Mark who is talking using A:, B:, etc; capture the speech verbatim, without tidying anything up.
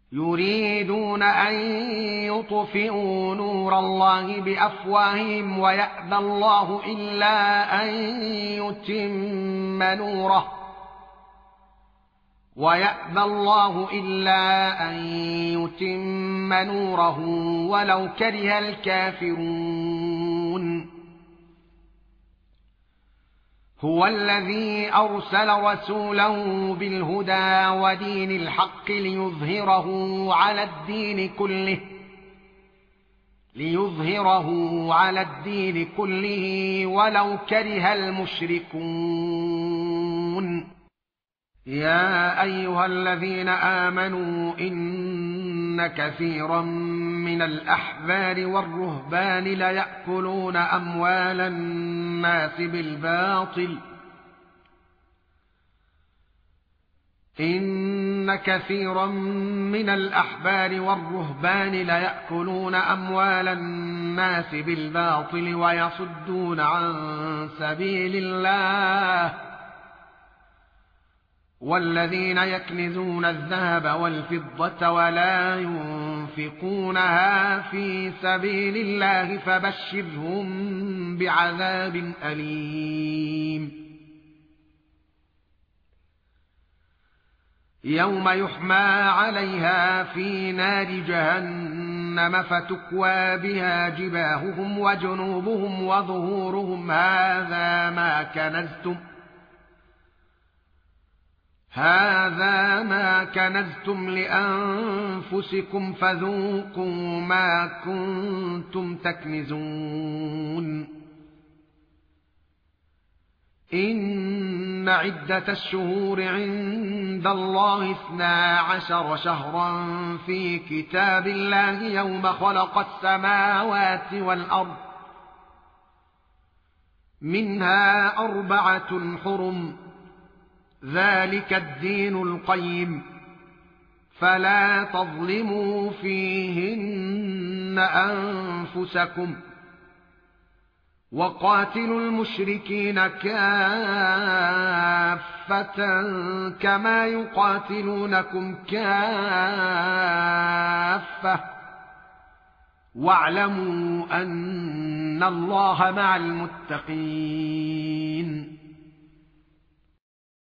A: يريدون أن يطفئوا نور الله بأفواههم ويأبى الله إلا أن يتم نوره ويأبى الله إلا أن يتم نوره ولو كره الكافرون هو الذي أرسل رسوله بالهدى ودين الحق ليظهره على الدين كله ليظهره على الدين كله ولو كره المشركون يا أيها الذين آمنوا إن كثيرا من الأحبار والرهبان ليأكلون أموال الناس بالباطل إن كثيرا من الأحبار والرهبان ليأكلون أموال الناس بالباطل ويصدون عن سبيل الله والذين يكنزون الذهب والفضة ولا ينفقونها في سبيل الله فبشرهم بعذاب أليم يوم يحمى عليها في نار جهنم فتكوى بها جباههم وجنوبهم وظهورهم هذا ما كنزتم هذا ما كنزتم لأنفسكم فذوقوا ما كنتم تكنزون إن عدة الشهور عند الله اثنا عشر شهرا في كتاب الله يوم خلق السماوات والأرض منها أربعة حرم ذلك الدين القيم فلا تظلموا فيهن أنفسكم وقاتلوا المشركين كافة كما يقاتلونكم كافة واعلموا أن الله مع المتقين